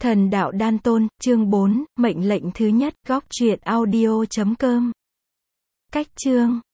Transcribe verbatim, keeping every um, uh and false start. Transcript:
Thần đạo đan tôn, chương bốn, mệnh lệnh thứ nhất, góc truyện audio chấm com. Cách chương